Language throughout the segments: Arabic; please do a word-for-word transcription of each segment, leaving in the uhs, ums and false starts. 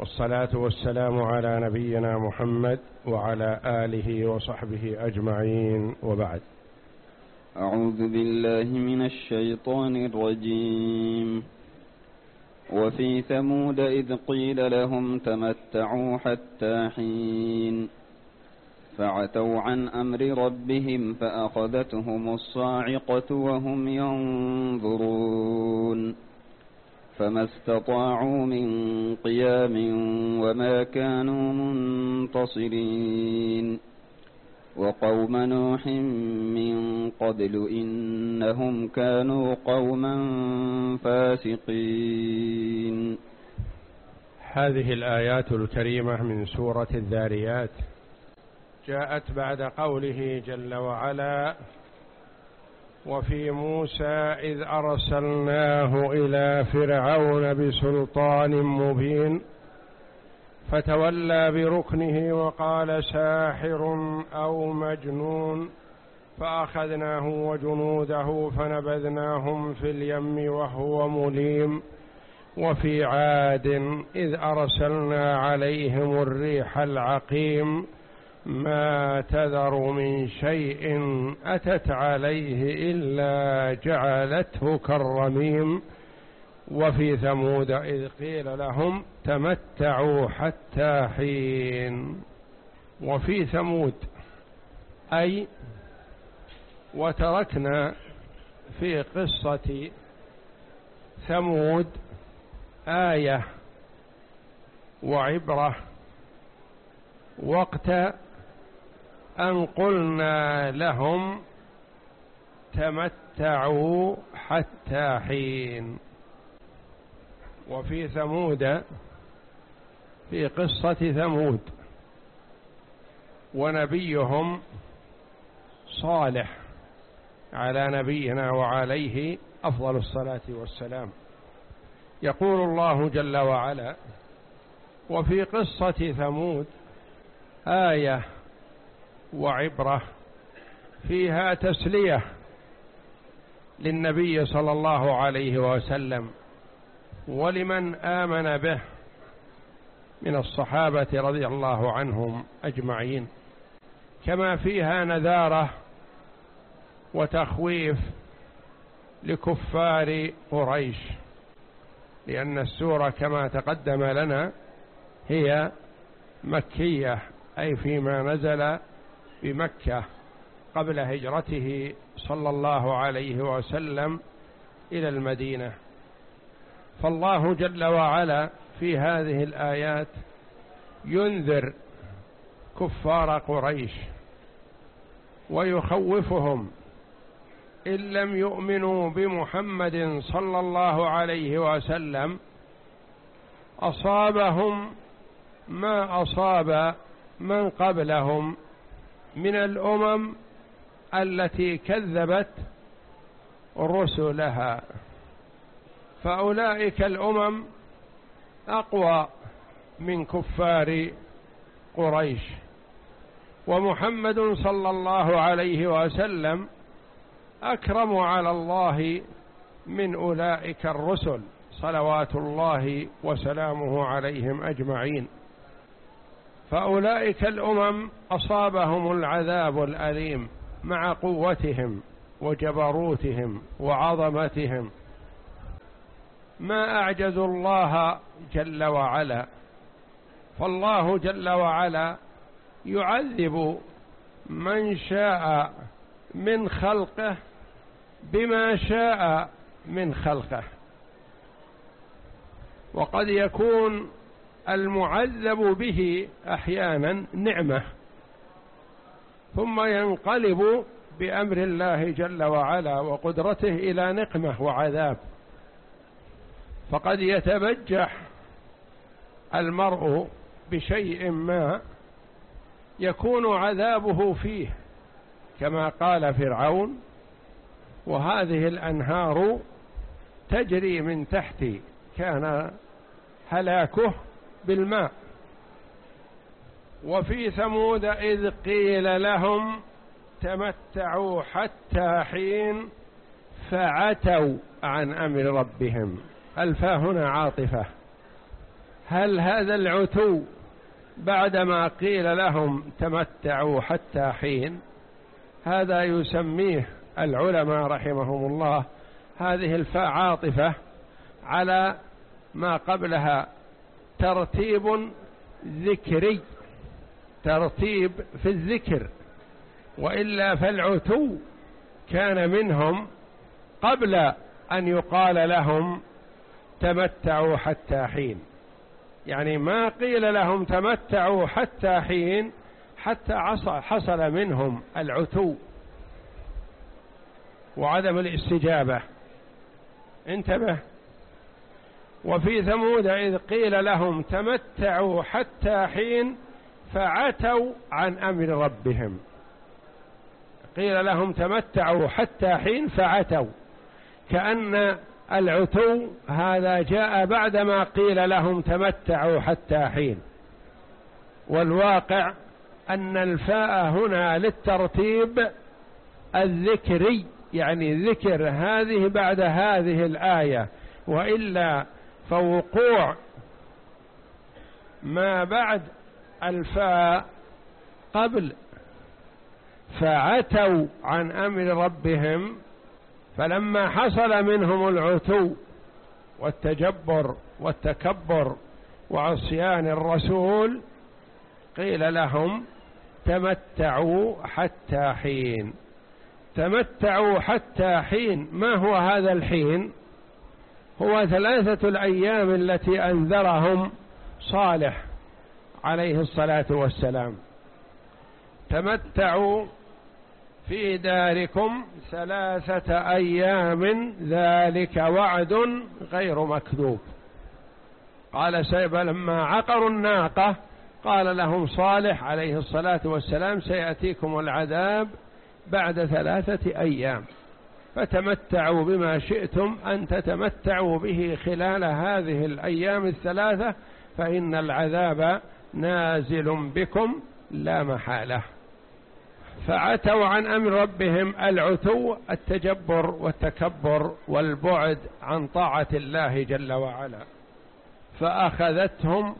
والصلاة والسلام على نبينا محمد وعلى آله وصحبه أجمعين، وبعد. أعوذ بالله من الشيطان الرجيم. وفي ثمود إذ قيل لهم تمتعوا حتى حين فعتوا عن أمر ربهم فأخذتهم الصاعقة وهم ينظرون فما استطاعوا من قيام وما كانوا منتصرين. وقوم نوح من قبل إنهم كانوا قوما فاسقين. هذه الآيات الكريمة من سورة الذاريات جاءت بعد قوله جل وعلا: وفي موسى إذ أرسلناه إلى فرعون بسلطان مبين فتولى بركنه وقال ساحر أو مجنون فأخذناه وجنوده فنبذناهم في اليم وهو مليم. وفي عاد إذ أرسلنا عليهم الريح العقيم ما تذر من شيء أتت عليه إلا جعلته كالرميم. وفي ثمود إذ قيل لهم تمتعوا حتى حين. وفي ثمود أي وتركنا في قصة ثمود آية وعبرة وقت أن قلنا لهم تمتعوا حتى حين. وفي ثمود في قصة ثمود ونبيهم صالح على نبينا وعليه أفضل الصلاة والسلام، يقول الله جل وعلا: وفي قصة ثمود آية وعبرة فيها تسلية للنبي صلى الله عليه وسلم ولمن آمن به من الصحابة رضي الله عنهم أجمعين، كما فيها نذارة وتخويف لكفار قريش، لأن السورة كما تقدم لنا هي مكية، أي فيما نزل بمكة قبل هجرته صلى الله عليه وسلم إلى المدينة. فالله جل وعلا في هذه الآيات ينذر كفار قريش ويخوفهم إن لم يؤمنوا بمحمد صلى الله عليه وسلم أصابهم ما أصاب من قبلهم من الأمم التي كذبت رسلها، فأولئك الأمم أقوى من كفار قريش، ومحمد صلى الله عليه وسلم أكرم على الله من أولئك الرسل صلوات الله وسلامه عليهم أجمعين. فأولئك الأمم أصابهم العذاب الأليم مع قوتهم وجبروتهم وعظمتهم، ما أعجزوا الله جل وعلا. فالله جل وعلا يعذب من شاء من خلقه بما شاء من خلقه، وقد يكون المعذب به أحيانا نعمة ثم ينقلب بأمر الله جل وعلا وقدرته إلى نقمة وعذاب. فقد يتبجح المرء بشيء ما يكون عذابه فيه، كما قال فرعون: وهذه الأنهار تجري من تحتي، كان هلاكه بالماء. وفي ثمود إذ قيل لهم تمتعوا حتى حين فعتوا عن أمر ربهم. الفاء هنا عاطفة، هل هذا العتو بعدما قيل لهم تمتعوا حتى حين؟ هذا يسميه العلماء رحمهم الله هذه الفاء عاطفة على ما قبلها، ترتيب ذكري، ترتيب في الذكر، وإلا فالعتو كان منهم قبل أن يقال لهم تمتعوا حتى حين، يعني ما قيل لهم تمتعوا حتى حين حتى حصل منهم العتو وعدم الاستجابة. انتبه. وفي ثمود إذ قيل لهم تمتعوا حتى حين فعتوا عن أمر ربهم، قيل لهم تمتعوا حتى حين فعتوا، كأن العتو هذا جاء بعدما قيل لهم تمتعوا حتى حين، والواقع أن الفاء هنا للترتيب الذكري، يعني ذكر هذه بعد هذه الآية، وإلا فوقوع ما بعد الفاء قبل فعتوا عن أمر ربهم، فلما حصل منهم العتو والتجبر والتكبر وعصيان الرسول قيل لهم تمتعوا حتى حين. تمتعوا حتى حين، ما هو هذا الحين؟ هو ثلاثة الأيام التي أنذرهم صالح عليه الصلاة والسلام. تمتعوا في داركم ثلاثة أيام ذلك وعد غير مكذوب. قال سيب لما عقروا الناقة قال لهم صالح عليه الصلاة والسلام سيأتيكم العذاب بعد ثلاثة أيام، فتمتعوا بما شئتم أن تتمتعوا به خلال هذه الأيام الثلاثة، فإن العذاب نازل بكم لا محالة. فعتوا عن أمر ربهم، العتو التجبر والتكبر والبعد عن طاعة الله جل وعلا، فأخذتهم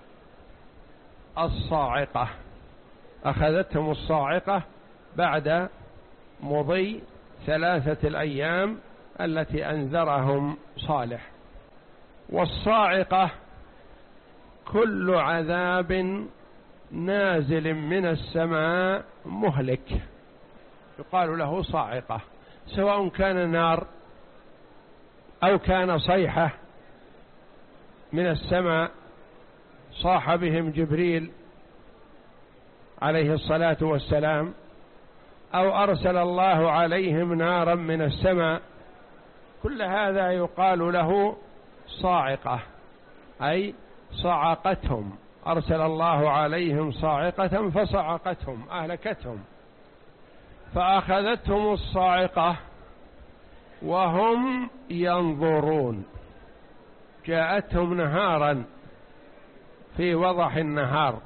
الصاعقة، أخذتهم الصاعقة بعد مضي ثلاثة الأيام التي أنذرهم صالح. والصاعقة كل عذاب نازل من السماء مهلك يقال له صاعقة، سواء كان نار أو كان صيحة من السماء صاح بهم جبريل عليه الصلاة والسلام، أو أرسل الله عليهم نارا من السماء، كل هذا يقال له صاعقة، أي صعقتهم، أرسل الله عليهم صاعقة فصعقتهم أهلكتهم. فأخذتهم الصاعقة وهم ينظرون، جاءتهم نهارا في وضح النهار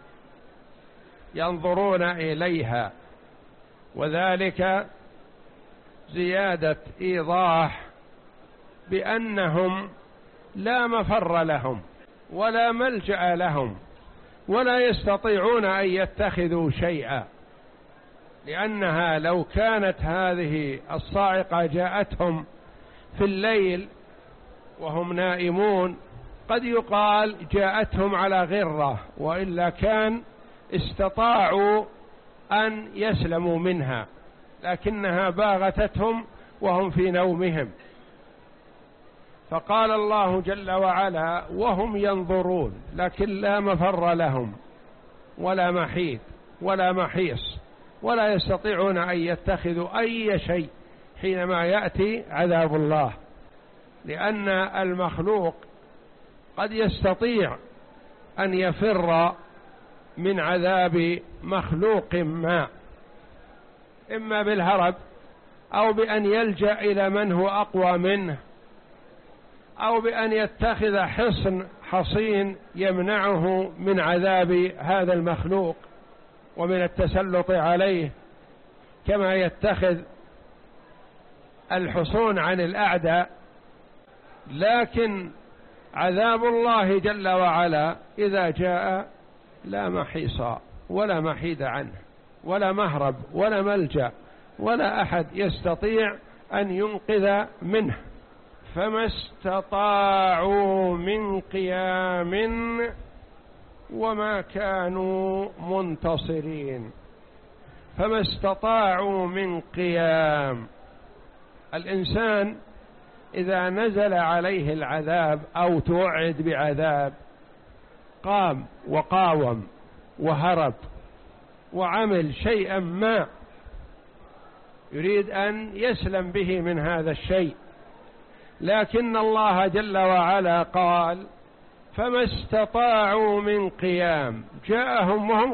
ينظرون إليها، وذلك زيادة إيضاح بأنهم لا مفر لهم ولا ملجأ لهم ولا يستطيعون أن يتخذوا شيئا، لأنها لو كانت هذه الصاعقة جاءتهم في الليل وهم نائمون قد يقال جاءتهم على غرة، وإلا كان استطاعوا أن يسلموا منها، لكنها باغتتهم وهم في نومهم. فقال الله جل وعلا وهم ينظرون، لكن لا مفر لهم ولا محيط ولا محيص، ولا يستطيعون أن يتخذوا أي شيء حينما يأتي عذاب الله، لأن المخلوق قد يستطيع أن يفر من عذاب مخلوق ما، إما بالهرب أو بأن يلجأ إلى من هو أقوى منه، أو بأن يتخذ حصن حصين يمنعه من عذاب هذا المخلوق ومن التسلط عليه، كما يتخذ الحصون عن الأعداء. لكن عذاب الله جل وعلا إذا جاء لا محيص ولا محيد عنه ولا مهرب ولا ملجأ ولا أحد يستطيع أن ينقذ منه. فما استطاعوا من قيام وما كانوا منتصرين. فما استطاعوا من قيام. الإنسان إذا نزل عليه العذاب أو توعد بعذاب قام وقاوم وهرب وعمل شيئا ما يريد أن يسلم به من هذا الشيء، لكن الله جل وعلا قال فما استطاعوا من قيام، جاءهم وهم